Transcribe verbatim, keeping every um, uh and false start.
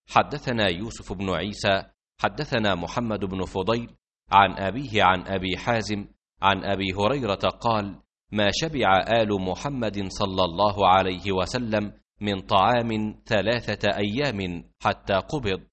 حدثنا يوسف بن عيسى حدثنا محمد بن فضيل عن أبيه عن أبي حازم عن أبي هريرة قال: ما شبع آل محمد صلى الله عليه وسلم من طعام ثلاثة أيام حتى قبض.